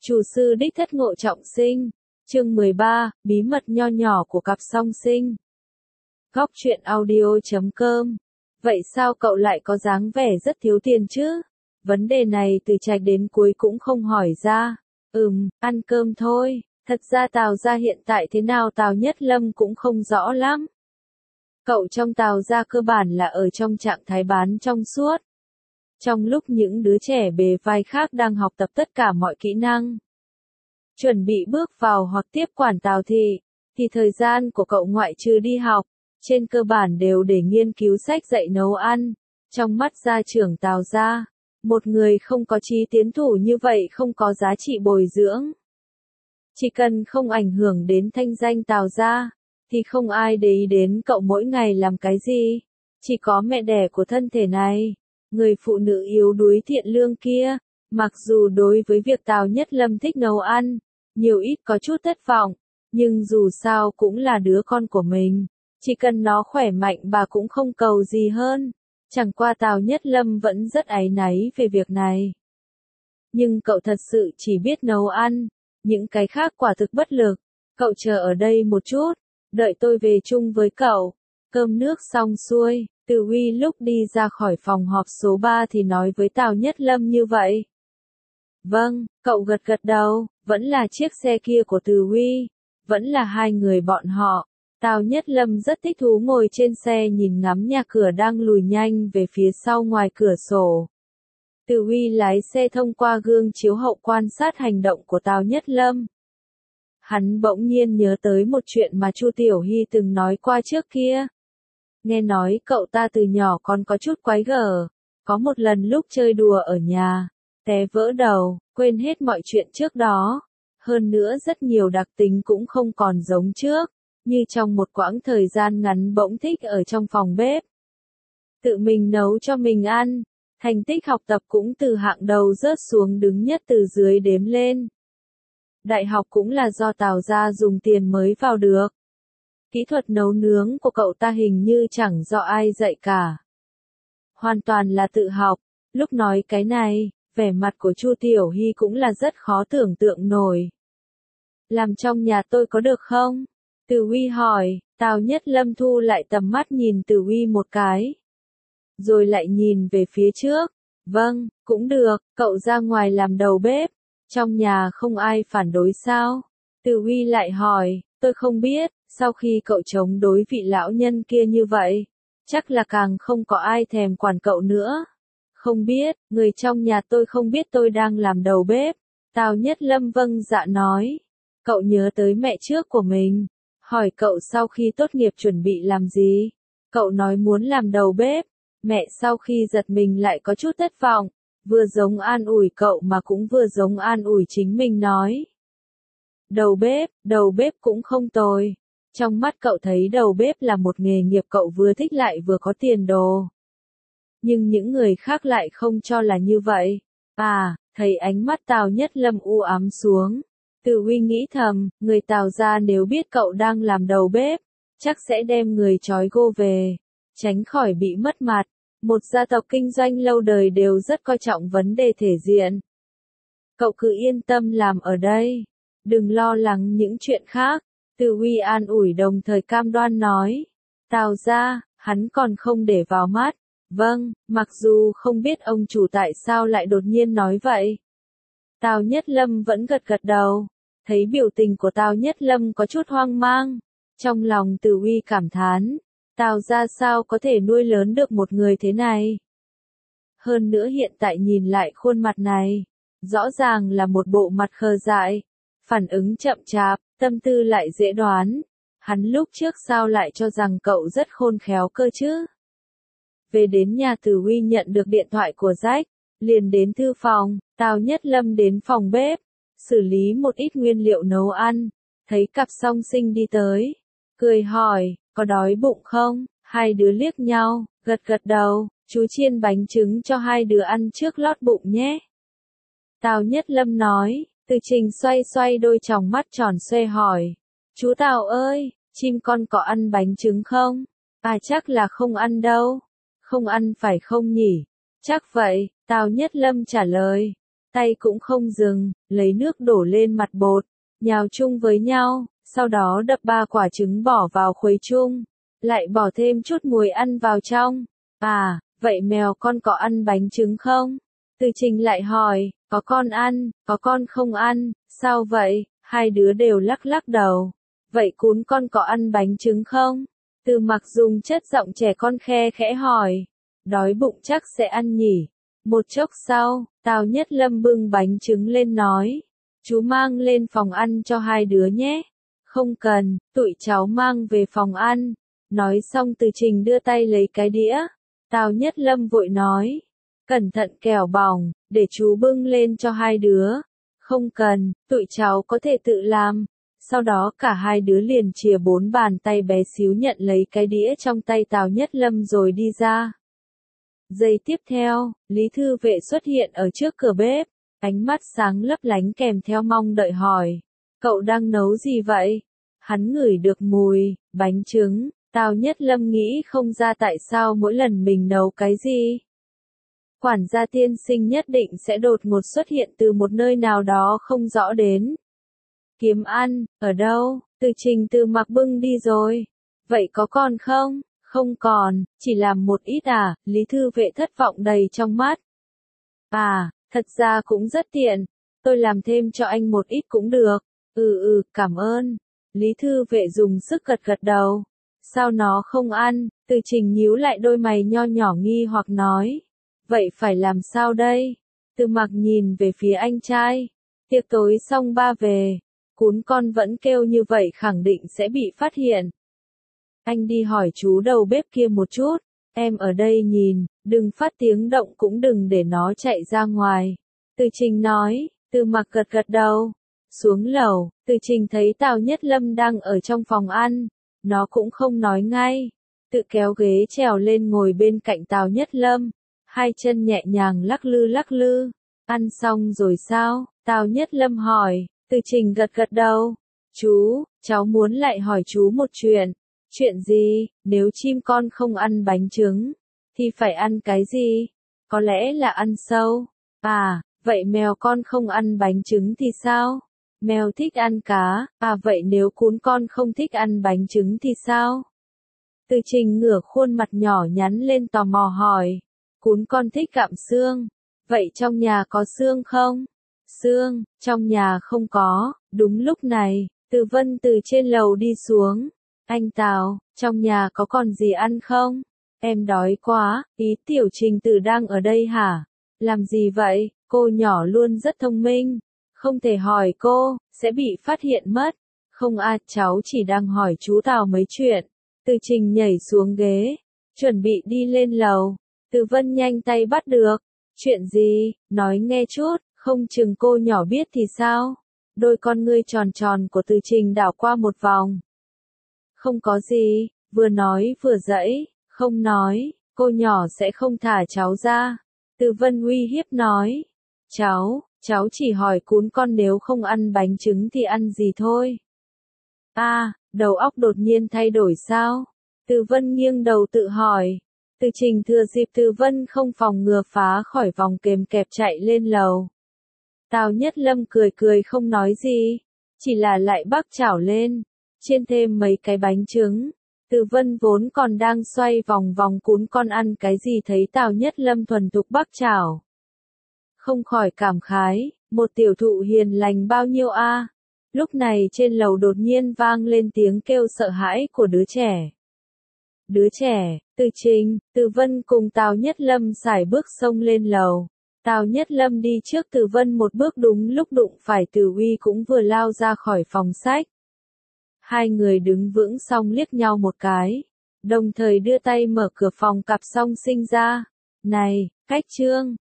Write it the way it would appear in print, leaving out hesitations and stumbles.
Chủ sư đích thất Ngộ Trọng Sinh, chương 13, bí mật nho nhỏ của cặp song sinh. Góc truyện audio.com. Vậy sao cậu lại có dáng vẻ rất thiếu tiền chứ? Vấn đề này từ Trạch đến cuối cũng không hỏi ra. Ăn cơm thôi. Thật ra Tào gia hiện tại thế nào Tào Nhất Lâm cũng không rõ lắm. Cậu trong Tào gia cơ bản là ở trong trạng thái bán trong suốt. Trong lúc những đứa trẻ bề vai khác đang học tập tất cả mọi kỹ năng, chuẩn bị bước vào hoặc tiếp quản Tào thị, thì thời gian của cậu ngoại trừ đi học, trên cơ bản đều để nghiên cứu sách dạy nấu ăn. Trong mắt gia trưởng Tào gia, một người không có chí tiến thủ như vậy không có giá trị bồi dưỡng. Chỉ cần không ảnh hưởng đến thanh danh Tào gia, thì không ai để ý đến cậu mỗi ngày làm cái gì. Chỉ có mẹ đẻ của thân thể này, người phụ nữ yếu đuối thiện lương kia, mặc dù đối với việc Tào Nhất Lâm thích nấu ăn, nhiều ít có chút thất vọng, nhưng dù sao cũng là đứa con của mình, chỉ cần nó khỏe mạnh bà cũng không cầu gì hơn. Chẳng qua Tào Nhất Lâm vẫn rất áy náy về việc này. Nhưng cậu thật sự chỉ biết nấu ăn, những cái khác quả thực bất lực. Cậu chờ ở đây một chút, đợi tôi về chung với cậu. Cơm nước xong xuôi, Từ Huy lúc đi ra khỏi phòng họp số 3 thì nói với Tào Nhất Lâm như vậy. Vâng, cậu gật gật đầu, vẫn là chiếc xe kia của Từ Huy, vẫn là hai người bọn họ. Tào Nhất Lâm rất thích thú ngồi trên xe nhìn ngắm nhà cửa đang lùi nhanh về phía sau ngoài cửa sổ. Từ Huy lái xe thông qua gương chiếu hậu quan sát hành động của Tào Nhất Lâm. Hắn bỗng nhiên nhớ tới một chuyện mà Chu Tiểu Hy từng nói qua trước kia. Nghe nói cậu ta từ nhỏ còn có chút quái gở, có một lần lúc chơi đùa ở nhà, té vỡ đầu, quên hết mọi chuyện trước đó. Hơn nữa rất nhiều đặc tính cũng không còn giống trước, như trong một quãng thời gian ngắn bỗng thích ở trong phòng bếp. Tự mình nấu cho mình ăn, thành tích học tập cũng từ hạng đầu rớt xuống đứng nhất từ dưới đếm lên. Đại học cũng là do Tào gia dùng tiền mới vào được. Kỹ thuật nấu nướng của cậu ta hình như chẳng do ai dạy cả. Hoàn toàn là tự học. Lúc nói cái này, vẻ mặt của Chu Tiểu Hy cũng là rất khó tưởng tượng nổi. Làm trong nhà tôi có được không? Từ Huy hỏi. Tào Nhất Lâm thu lại tầm mắt nhìn Từ Huy một cái, rồi lại nhìn về phía trước. Vâng, cũng được, cậu ra ngoài làm đầu bếp. Trong nhà không ai phản đối sao? Từ Huy lại hỏi. Tôi không biết, sau khi cậu chống đối vị lão nhân kia như vậy, chắc là càng không có ai thèm quản cậu nữa. Không biết, người trong nhà tôi không biết tôi đang làm đầu bếp. Tào Nhất Lâm vâng dạ nói. Cậu nhớ tới mẹ trước của mình, hỏi cậu sau khi tốt nghiệp chuẩn bị làm gì. Cậu nói muốn làm đầu bếp. Mẹ sau khi giật mình lại có chút thất vọng, vừa giống an ủi cậu mà cũng vừa giống an ủi chính mình nói. Đầu bếp cũng không tồi. Trong mắt cậu thấy đầu bếp là một nghề nghiệp cậu vừa thích lại vừa có tiền đồ. Nhưng những người khác lại không cho là như vậy. Thấy ánh mắt Tào Nhất Lâm u ám xuống. Từ Huy nghĩ thầm, người Tào gia nếu biết cậu đang làm đầu bếp, chắc sẽ đem người trói gô về, tránh khỏi bị mất mặt. Một gia tộc kinh doanh lâu đời đều rất coi trọng vấn đề thể diện. Cậu cứ yên tâm làm ở đây, đừng lo lắng những chuyện khác. Từ Huy an ủi đồng thời cam đoan nói. Tào gia, hắn còn không để vào mắt. Vâng, mặc dù không biết ông chủ tại sao lại đột nhiên nói vậy. Tào Nhất Lâm vẫn gật gật đầu. Thấy biểu tình của Tào Nhất Lâm có chút hoang mang, trong lòng Từ Huy cảm thán. Tào gia sao có thể nuôi lớn được một người thế này? Hơn nữa hiện tại nhìn lại khuôn mặt này, rõ ràng là một bộ mặt khờ dại, phản ứng chậm chạp, tâm tư lại dễ đoán. Hắn lúc trước sao lại cho rằng cậu rất khôn khéo cơ chứ? Về đến nhà Từ Huy nhận được điện thoại của Jack, liền đến thư phòng. Tào Nhất Lâm đến phòng bếp, xử lý một ít nguyên liệu nấu ăn, thấy cặp song sinh đi tới, cười hỏi, có đói bụng không? Hai đứa liếc nhau, gật gật đầu. Chú chiên bánh trứng cho hai đứa ăn trước lót bụng nhé. Tào Nhất Lâm nói. Từ Trình xoay xoay đôi tròng mắt tròn xoe hỏi. Chú Tào ơi, chim con có ăn bánh trứng không? Chắc là không ăn đâu. Không ăn phải không nhỉ? Chắc vậy, Tào Nhất Lâm trả lời. tay cũng không dừng, lấy nước đổ lên mặt bột, nhào chung với nhau, sau đó đập 3 quả trứng bỏ vào khuấy chung, lại bỏ thêm chút muối ăn vào trong. À, vậy mèo con có ăn bánh trứng không? Từ Trình lại hỏi, có con ăn, có con không ăn, sao vậy? Hai đứa đều lắc lắc đầu. Vậy cún con có ăn bánh trứng không? Từ Mặc dùng chất giọng trẻ con khe khẽ hỏi. Đói bụng chắc sẽ ăn nhỉ. Một chốc sau, Tào Nhất Lâm bưng bánh trứng lên nói. Chú mang lên phòng ăn cho hai đứa nhé. Không cần, tụi cháu mang về phòng ăn. Nói xong Từ Trình đưa tay lấy cái đĩa. Tào Nhất Lâm vội nói. Cẩn thận kẻo bỏng, để chú bưng lên cho hai đứa. Không cần, tụi cháu có thể tự làm. Sau đó cả hai đứa liền chìa 4 bàn tay bé xíu nhận lấy cái đĩa trong tay Tào Nhất Lâm rồi đi ra. Giây tiếp theo, Lý Thư Vệ xuất hiện ở trước cửa bếp, ánh mắt sáng lấp lánh kèm theo mong đợi hỏi. Cậu đang nấu gì vậy? Hắn ngửi được mùi, bánh trứng, Tào Nhất Lâm nghĩ không ra tại sao mỗi lần mình nấu cái gì. Quản gia tiên sinh nhất định sẽ đột ngột xuất hiện từ một nơi nào đó không rõ đến. Kiếm ăn, ở đâu? Từ Trình Từ Mặc bưng đi rồi. Vậy có còn không? Không còn, chỉ làm một ít à? Lý Thư Vệ thất vọng đầy trong mắt. À, thật ra cũng rất tiện. Tôi làm thêm cho anh một ít cũng được. Cảm ơn. Lý Thư Vệ dùng sức gật gật đầu. Sao nó không ăn? Từ Trình nhíu lại đôi mày nho nhỏ nghi hoặc nói. Vậy phải làm sao đây? Từ Mặc nhìn về phía anh trai. Tiệc tối xong ba về. Cún con vẫn kêu như vậy khẳng định sẽ bị phát hiện. Anh đi hỏi chú đầu bếp kia một chút. Em ở đây nhìn, đừng phát tiếng động cũng đừng để nó chạy ra ngoài. Từ Trình nói, Từ Mặc gật gật đầu. Xuống lầu, Từ Trình thấy Tào Nhất Lâm đang ở trong phòng ăn. Nó cũng không nói ngay. Tự kéo ghế trèo lên ngồi bên cạnh Tào Nhất Lâm. Hai chân nhẹ nhàng lắc lư lắc lư. Ăn xong rồi sao? Tào Nhất Lâm hỏi. Từ Trình gật gật đầu. Chú, cháu muốn lại hỏi chú một chuyện. Chuyện gì? Nếu chim con không ăn bánh trứng, thì phải ăn cái gì? Có lẽ là ăn sâu. À, vậy mèo con không ăn bánh trứng thì sao? Mèo thích ăn cá. À vậy nếu cún con không thích ăn bánh trứng thì sao? Từ Trình ngửa khuôn mặt nhỏ nhắn lên tò mò hỏi. Cún con thích gặm xương. Vậy trong nhà có xương không? Xương, trong nhà không có. Đúng lúc này, Từ Vân từ trên lầu đi xuống. Anh Tào, trong nhà có còn gì ăn không? Em đói quá, ý Tiểu Trình Tử đang ở đây hả? Làm gì vậy? Cô nhỏ luôn rất thông minh. Không thể hỏi cô, sẽ bị phát hiện mất. Không cháu chỉ đang hỏi chú Tào mấy chuyện. Từ Trình nhảy xuống ghế, chuẩn bị đi lên lầu. Từ Vân nhanh tay bắt được. Chuyện gì? Nói nghe chút, không chừng cô nhỏ biết thì sao? Đôi con ngươi tròn tròn của Từ Trình đảo qua một vòng. Không có gì, vừa nói vừa dãy, không nói, cô nhỏ sẽ không thả cháu ra. Từ Vân uy hiếp nói. Cháu chỉ hỏi cún con nếu không ăn bánh trứng thì ăn gì thôi. Đầu óc đột nhiên thay đổi sao? Từ Vân nghiêng đầu tự hỏi. Từ Trình thừa dịp Từ Vân không phòng ngừa phá khỏi vòng kềm kẹp chạy lên lầu. Tào Nhất Lâm cười cười không nói gì, chỉ là lại bắc chảo lên, chiên thêm mấy cái bánh trứng. Từ Vân vốn còn đang xoay vòng vòng cún con ăn cái gì thấy Tào Nhất Lâm thuần thục bắc chảo. Không khỏi cảm khái, một tiểu thụ hiền lành bao nhiêu a. Lúc này trên lầu đột nhiên vang lên tiếng kêu sợ hãi của đứa trẻ. Đứa trẻ, Từ Trình, Từ Vân cùng Tào Nhất Lâm sải bước xông lên lầu. Tào Nhất Lâm đi trước Từ Vân một bước đúng lúc đụng phải Từ Uy cũng vừa lao ra khỏi phòng sách. Hai người đứng vững xong liếc nhau một cái, đồng thời đưa tay mở cửa phòng cặp song sinh ra. Này, Cách Trương,